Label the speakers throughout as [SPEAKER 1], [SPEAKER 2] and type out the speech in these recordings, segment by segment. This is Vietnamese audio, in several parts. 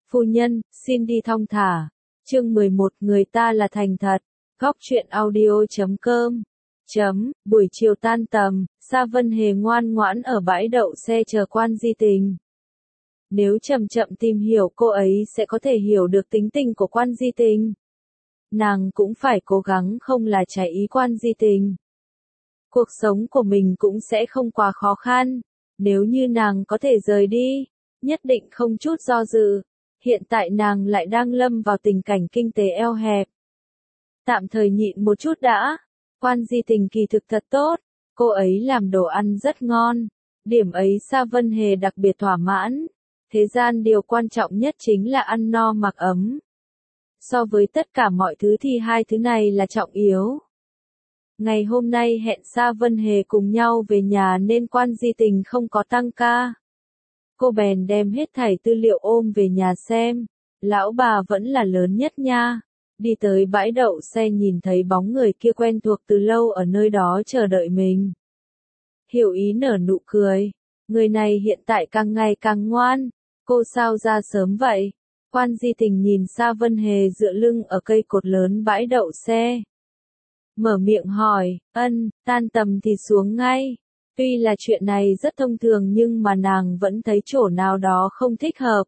[SPEAKER 1] Phu nhân, xin đi thong thả. Chương 11, người ta là thành thật. Góc truyện audio.com. Buổi chiều tan tầm, Sa Vân Hề ngoan ngoãn ở bãi đậu xe chờ Quan Di Tình. Nếu chậm chậm tìm hiểu cô ấy sẽ có thể hiểu được tính tình của Quan Di Tình. Nàng cũng phải cố gắng không là trái ý Quan Di Tình. Cuộc sống của mình cũng sẽ không quá khó khăn. Nếu như nàng có thể rời đi, nhất định không chút do dự. Hiện tại nàng lại đang lâm vào tình cảnh kinh tế eo hẹp. Tạm thời nhịn một chút đã. Quan Di Tình kỳ thực thật tốt. Cô ấy làm đồ ăn rất ngon. Điểm ấy Sa Vân Hề đặc biệt thỏa mãn. Thế gian điều quan trọng nhất chính là ăn no mặc ấm. So với tất cả mọi thứ thì hai thứ này là trọng yếu. Ngày hôm nay hẹn Sa Vân Hề cùng nhau về nhà nên Quan Di Tình không có tăng ca. Cô bèn đem hết thảy tư liệu ôm về nhà xem. Lão bà vẫn là lớn nhất nha. Đi tới bãi đậu xe nhìn thấy bóng người kia quen thuộc từ lâu ở nơi đó chờ đợi mình. Hiểu ý nở nụ cười. Người này hiện tại càng ngày càng ngoan. Cô sao ra sớm vậy? Quan Di Tình nhìn Sa Vân Hề dựa lưng ở cây cột lớn bãi đậu xe. Mở miệng hỏi, tan tầm thì xuống ngay. Tuy là chuyện này rất thông thường nhưng mà nàng vẫn thấy chỗ nào đó không thích hợp.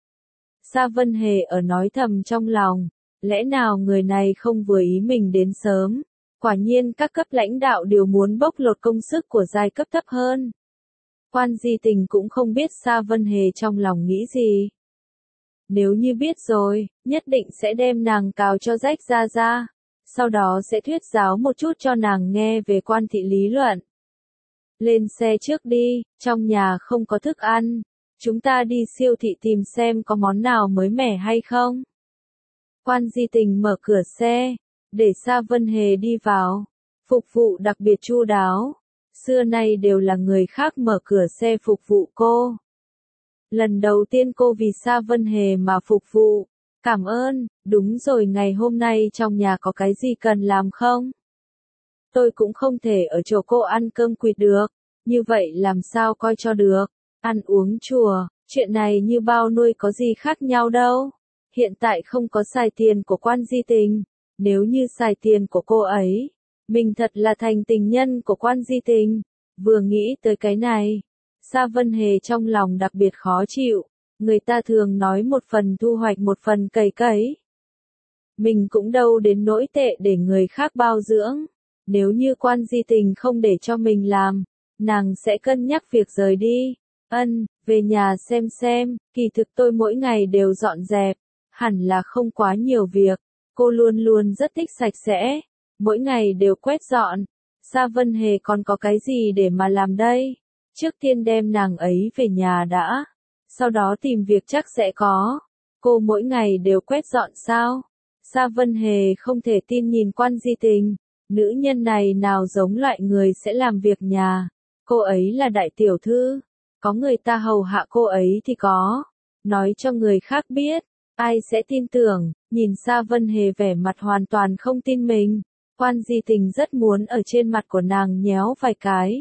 [SPEAKER 1] Sa Vân Hề ở nói thầm trong lòng, lẽ nào người này không vừa ý mình đến sớm? Quả nhiên các cấp lãnh đạo đều muốn bóc lột công sức của giai cấp thấp hơn. Quan Di Tình cũng không biết Sa Vân Hề trong lòng nghĩ gì. Nếu như biết rồi, nhất định sẽ đem nàng cào cho rách ra. Sau đó sẽ thuyết giáo một chút cho nàng nghe về quan thị lý luận. Lên xe trước đi, trong nhà không có thức ăn. Chúng ta đi siêu thị tìm xem có món nào mới mẻ hay không. Quan Di Tình mở cửa xe, để Sa Vân Hề đi vào. Phục vụ đặc biệt chu đáo. Xưa nay đều là người khác mở cửa xe phục vụ cô. Lần đầu tiên cô vì Sa Vân Hề mà phục vụ. Cảm ơn, đúng rồi, ngày hôm nay trong nhà có cái gì cần làm không? Tôi cũng không thể ở chỗ cô ăn cơm quỵt được, như vậy làm sao coi cho được, ăn uống chùa, chuyện này như bao nuôi có gì khác nhau đâu. Hiện tại không có xài tiền của Quan Di Tình, nếu như xài tiền của cô ấy, mình thật là thành tình nhân của Quan Di Tình. Vừa nghĩ tới cái này, Sa Vân Hề trong lòng đặc biệt khó chịu. Người ta thường nói một phần thu hoạch một phần cày cấy. Mình cũng đâu đến nỗi tệ để người khác bao dưỡng. Nếu như Quan Di Tình không để cho mình làm, nàng sẽ cân nhắc việc rời đi. Về nhà xem, kỳ thực tôi mỗi ngày đều dọn dẹp, hẳn là không quá nhiều việc. Cô luôn luôn rất thích sạch sẽ, mỗi ngày đều quét dọn. Sa Vân Hề còn có cái gì để mà làm đây? Trước tiên đem nàng ấy về nhà đã. Sau đó tìm việc chắc sẽ có. Cô mỗi ngày đều quét dọn sao? Sa Vân Hề không thể tin nhìn Quan Di Tình. Nữ nhân này nào giống loại người sẽ làm việc nhà. Cô ấy là đại tiểu thư. Có người ta hầu hạ cô ấy thì có. Nói cho người khác biết, ai sẽ tin tưởng. Nhìn Sa Vân Hề vẻ mặt hoàn toàn không tin mình. Quan Di Tình rất muốn ở trên mặt của nàng nhéo vài cái.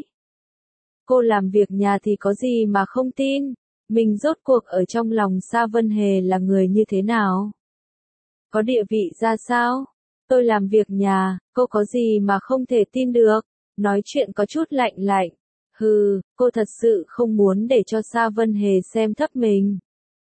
[SPEAKER 1] Cô làm việc nhà thì có gì mà không tin. Mình rốt cuộc ở trong lòng Sa Vân Hề là người như thế nào? Có địa vị ra sao? Tôi làm việc nhà, cô có gì mà không thể tin được? Nói chuyện có chút lạnh lạnh. Cô thật sự không muốn để cho Sa Vân Hề xem thấp mình.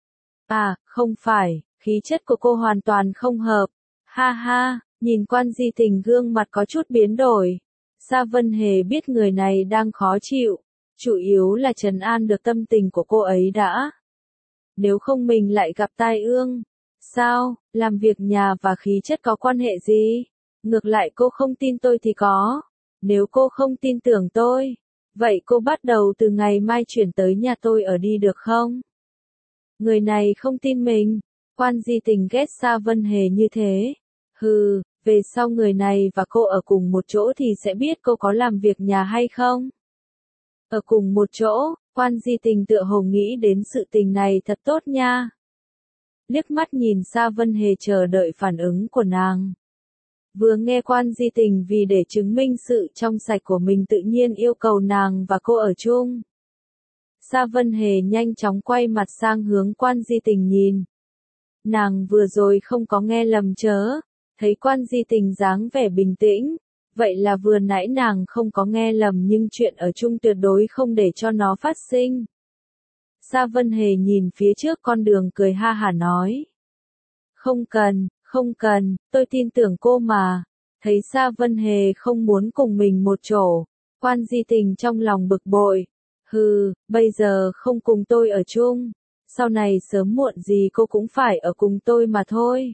[SPEAKER 1] À, không phải, khí chất của cô hoàn toàn không hợp. Ha, nhìn Quan Di Tình gương mặt có chút biến đổi. Sa Vân Hề biết người này đang khó chịu. Chủ yếu là trấn an được tâm tình của cô ấy đã. Nếu không mình lại gặp tai ương. Sao, làm việc nhà và khí chất có quan hệ gì? Ngược lại cô không tin tôi thì có. Nếu cô không tin tưởng tôi, vậy cô bắt đầu từ ngày mai chuyển tới nhà tôi ở đi được không? Người này không tin mình. Quan Di Tình ghét Sa Vân Hề như thế. Về sau người này và cô ở cùng một chỗ thì sẽ biết cô có làm việc nhà hay không? Ở cùng một chỗ, Quan Di Tình tựa hồ nghĩ đến sự tình này thật tốt nha. Liếc mắt nhìn Sa Vân Hề chờ đợi phản ứng của nàng. Vừa nghe Quan Di Tình vì để chứng minh sự trong sạch của mình tự nhiên yêu cầu nàng và cô ở chung. Sa Vân Hề nhanh chóng quay mặt sang hướng Quan Di Tình nhìn. Nàng vừa rồi không có nghe lầm chớ, thấy Quan Di Tình dáng vẻ bình tĩnh, vậy là vừa nãy nàng không có nghe lầm nhưng chuyện ở chung tuyệt đối không để cho nó phát sinh. Sa Vân Hề nhìn phía trước con đường cười ha hả nói. Không cần, tôi tin tưởng cô mà. Thấy Sa Vân Hề không muốn cùng mình một chỗ, Quan Di Tình trong lòng bực bội. Hừ, bây giờ không cùng tôi ở chung, sau này sớm muộn gì cô cũng phải ở cùng tôi mà thôi.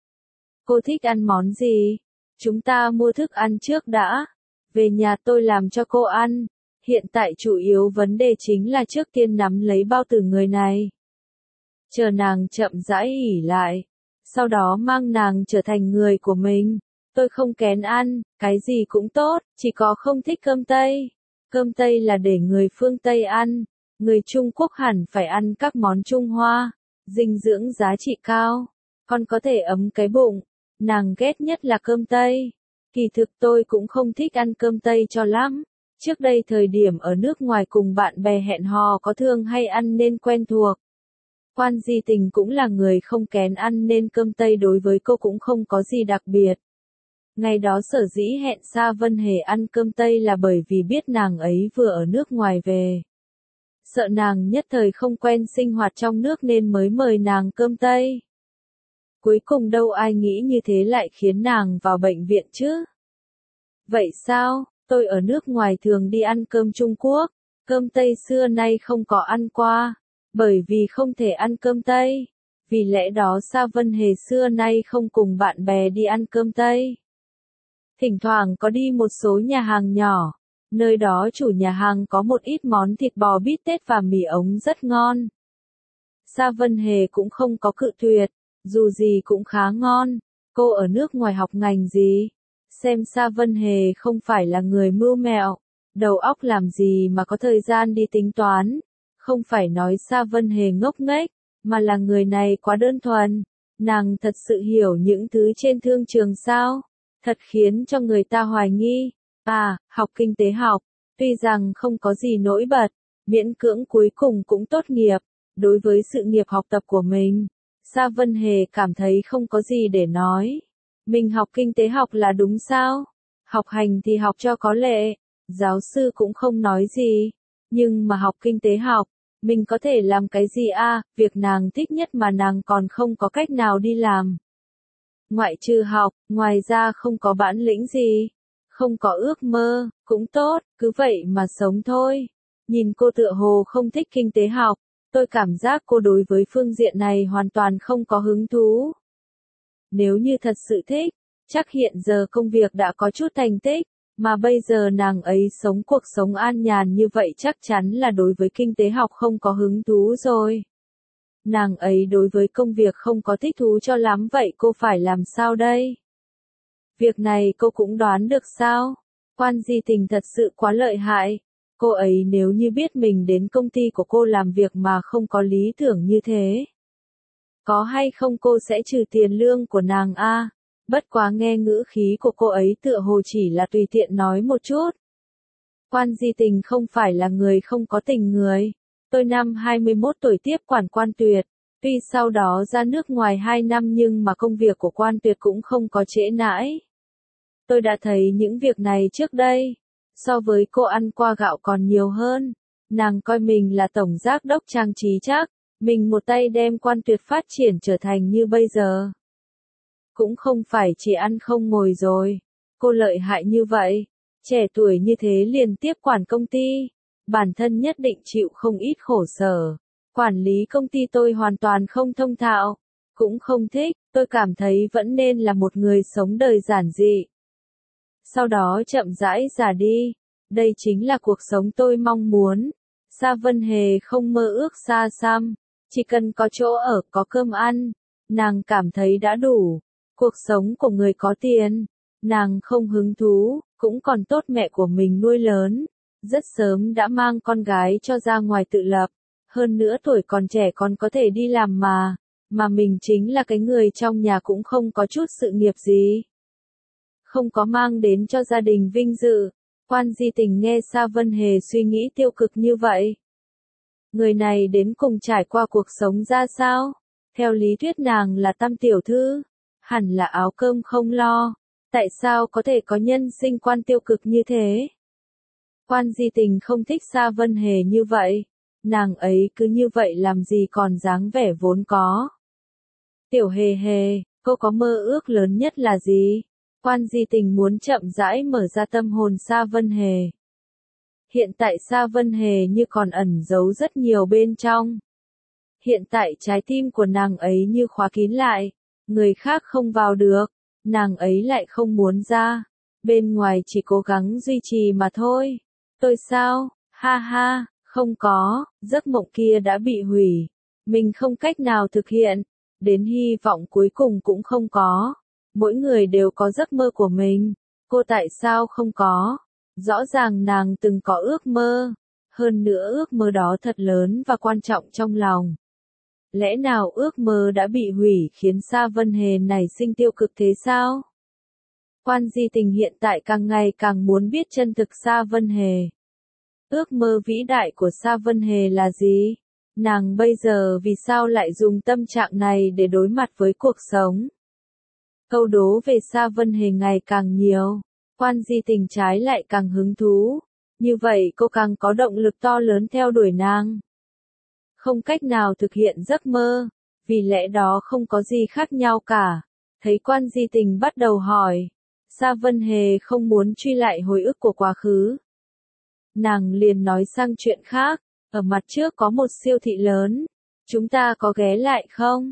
[SPEAKER 1] Cô thích ăn món gì? Chúng ta mua thức ăn trước đã. Về nhà tôi làm cho cô ăn. Hiện tại chủ yếu vấn đề chính là trước tiên nắm lấy bao tử người này. Chờ nàng chậm rãi ỉ lại. Sau đó mang nàng trở thành người của mình. Tôi không kén ăn, cái gì cũng tốt, chỉ có không thích cơm Tây. Cơm Tây là để người phương Tây ăn. Người Trung Quốc hẳn phải ăn các món Trung Hoa. Dinh dưỡng giá trị cao. Còn có thể ấm cái bụng. Nàng ghét nhất là cơm Tây. Kỳ thực tôi cũng không thích ăn cơm Tây cho lắm. Trước đây thời điểm ở nước ngoài cùng bạn bè hẹn hò có thường hay ăn nên quen thuộc. Quan Di Tình cũng là người không kén ăn nên cơm Tây đối với cô cũng không có gì đặc biệt. Ngày đó sở dĩ hẹn Sa Vân Hề ăn cơm Tây là bởi vì biết nàng ấy vừa ở nước ngoài về. Sợ nàng nhất thời không quen sinh hoạt trong nước nên mới mời nàng cơm Tây. Cuối cùng đâu ai nghĩ như thế lại khiến nàng vào bệnh viện chứ. Vậy sao, tôi ở nước ngoài thường đi ăn cơm Trung Quốc, cơm Tây xưa nay không có ăn qua, bởi vì không thể ăn cơm Tây. Vì lẽ đó Sa Vân Hề xưa nay không cùng bạn bè đi ăn cơm Tây. Thỉnh thoảng có đi một số nhà hàng nhỏ, nơi đó chủ nhà hàng có một ít món thịt bò bít tết và mì ống rất ngon. Sa Vân Hề cũng không có cự tuyệt, dù gì cũng khá ngon. Cô ở nước ngoài học ngành gì? Xem Sa Vân Hề không phải là người mưu mẹo, đầu óc làm gì mà có thời gian đi tính toán. Không phải nói Sa Vân Hề ngốc nghếch, mà là người này quá đơn thuần. Nàng thật sự hiểu những thứ trên thương trường sao? Thật khiến cho người ta hoài nghi. À, học kinh tế học, tuy rằng không có gì nổi bật, miễn cưỡng cuối cùng cũng tốt nghiệp. Đối với sự nghiệp học tập của mình, Sa Vân Hề cảm thấy không có gì để nói. Mình học kinh tế học là đúng sao? Học hành thì học cho có lệ, giáo sư cũng không nói gì. Nhưng mà học kinh tế học, mình có thể làm cái gì a? Việc nàng thích nhất mà nàng còn không có cách nào đi làm. Ngoại trừ học, ngoài ra không có bản lĩnh gì. Không có ước mơ, cũng tốt, cứ vậy mà sống thôi. Nhìn cô tựa hồ không thích kinh tế học, tôi cảm giác cô đối với phương diện này hoàn toàn không có hứng thú. Nếu như thật sự thích, chắc hiện giờ công việc đã có chút thành tích, mà bây giờ nàng ấy sống cuộc sống an nhàn như vậy chắc chắn là đối với kinh tế học không có hứng thú rồi. Nàng ấy đối với công việc không có thích thú cho lắm vậy cô phải làm sao đây? Việc này cô cũng đoán được sao? Quan Di Tình thật sự quá lợi hại. Cô ấy nếu như biết mình đến công ty của cô làm việc mà không có lý tưởng như thế. Có hay không cô sẽ trừ tiền lương của nàng a? Bất quá nghe ngữ khí của cô ấy tựa hồ chỉ là tùy tiện nói một chút. Quan Di Tình không phải là người không có tình người. Tôi năm 21 tuổi tiếp quản Quan Tuyệt. Tuy sau đó ra nước ngoài 2 năm nhưng mà công việc của Quan Tuyệt cũng không có trễ nải. Tôi đã thấy những việc này trước đây. So với cô ăn qua gạo còn nhiều hơn. Nàng coi mình là tổng giám đốc Trang Trí chắc. Mình một tay đem Quan Tuyệt phát triển trở thành như bây giờ. Cũng không phải chỉ ăn không ngồi rồi. Cô lợi hại như vậy. Trẻ tuổi như thế liền tiếp quản công ty. Bản thân nhất định chịu không ít khổ sở. Quản lý công ty tôi hoàn toàn không thông thạo. Cũng không thích. Tôi cảm thấy vẫn nên là một người sống đời giản dị. Sau đó chậm rãi già đi. Đây chính là cuộc sống tôi mong muốn. Sa Vân Hề không mơ ước xa xăm. Chỉ cần có chỗ ở, có cơm ăn. Nàng cảm thấy đã đủ. Cuộc sống của người có tiền. Nàng không hứng thú, cũng còn tốt mẹ của mình nuôi lớn. Rất sớm đã mang con gái cho ra ngoài tự lập. Hơn nữa tuổi còn trẻ còn có thể đi làm mà. Mà mình chính là cái người trong nhà cũng không có chút sự nghiệp gì. Không có mang đến cho gia đình vinh dự. Quan Di Tình nghe Sa Vân Hề suy nghĩ tiêu cực như vậy. Người này đến cùng trải qua cuộc sống ra sao? Theo lý thuyết nàng là Tam tiểu thư, hẳn là áo cơm không lo, tại sao có thể có nhân sinh quan tiêu cực như thế? Quan Di Tình không thích Sa Vân Hề như vậy, nàng ấy cứ như vậy làm gì còn dáng vẻ vốn có. Tiểu Hề Hề, cô có mơ ước lớn nhất là gì? Quan Di Tình muốn chậm rãi mở ra tâm hồn Sa Vân Hề. Hiện tại Sa Vân Hề như còn ẩn giấu rất nhiều bên trong. Hiện tại trái tim của nàng ấy như khóa kín lại, người khác không vào được, nàng ấy lại không muốn ra, bên ngoài chỉ cố gắng duy trì mà thôi. Tôi sao? Ha ha, không có, giấc mộng kia đã bị hủy, mình không cách nào thực hiện, đến hy vọng cuối cùng cũng không có. Mỗi người đều có giấc mơ của mình, cô tại sao không có? Rõ ràng nàng từng có ước mơ, hơn nữa ước mơ đó thật lớn và quan trọng trong lòng. Lẽ nào ước mơ đã bị hủy khiến Sa Vân Hề nảy sinh tiêu cực thế sao? Quan Di Tình hiện tại càng ngày càng muốn biết chân thực Sa Vân Hề. Ước mơ vĩ đại của Sa Vân Hề là gì? Nàng bây giờ vì sao lại dùng tâm trạng này để đối mặt với cuộc sống? Câu đố về Sa Vân Hề ngày càng nhiều, Quan Di Tình trái lại càng hứng thú. Như vậy cô càng có động lực to lớn theo đuổi nàng. Không cách nào thực hiện giấc mơ, vì lẽ đó không có gì khác nhau cả. Thấy Quan Di Tình bắt đầu hỏi, Sa Vân Hề không muốn truy lại hồi ức của quá khứ. Nàng liền nói sang chuyện khác, ở mặt trước có một siêu thị lớn, chúng ta có ghé lại không?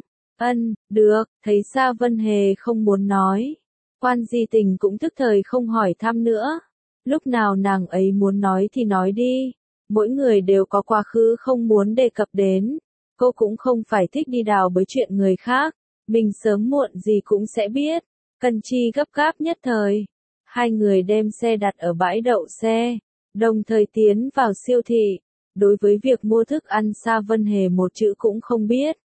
[SPEAKER 1] Được, thấy Sa Vân Hề không muốn nói. Quan Di Tình cũng tức thời không hỏi thăm nữa. Lúc nào nàng ấy muốn nói thì nói đi. Mỗi người đều có quá khứ không muốn đề cập đến. Cô cũng không phải thích đi đào bới chuyện người khác. Mình sớm muộn gì cũng sẽ biết. Cần chi gấp gáp nhất thời. Hai người đem xe đặt ở bãi đậu xe, đồng thời tiến vào siêu thị. Đối với việc mua thức ăn Sa Vân Hề một chữ cũng không biết.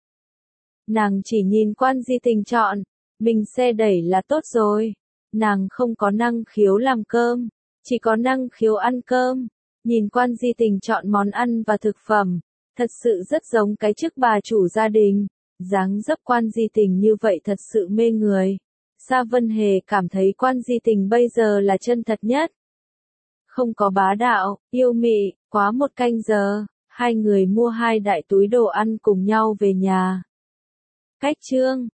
[SPEAKER 1] Nàng chỉ nhìn Quan Di Tình chọn, mình xe đẩy là tốt rồi. Nàng không có năng khiếu làm cơm, chỉ có năng khiếu ăn cơm. Nhìn Quan Di Tình chọn món ăn và thực phẩm, thật sự rất giống cái chức bà chủ gia đình. Dáng dấp Quan Di Tình như vậy thật sự mê người. Sa Vân Hề cảm thấy Quan Di Tình bây giờ là chân thật nhất. Không có bá đạo, yêu mị, quá một canh giờ, hai người mua 2 đại túi đồ ăn cùng nhau về nhà. Cách chương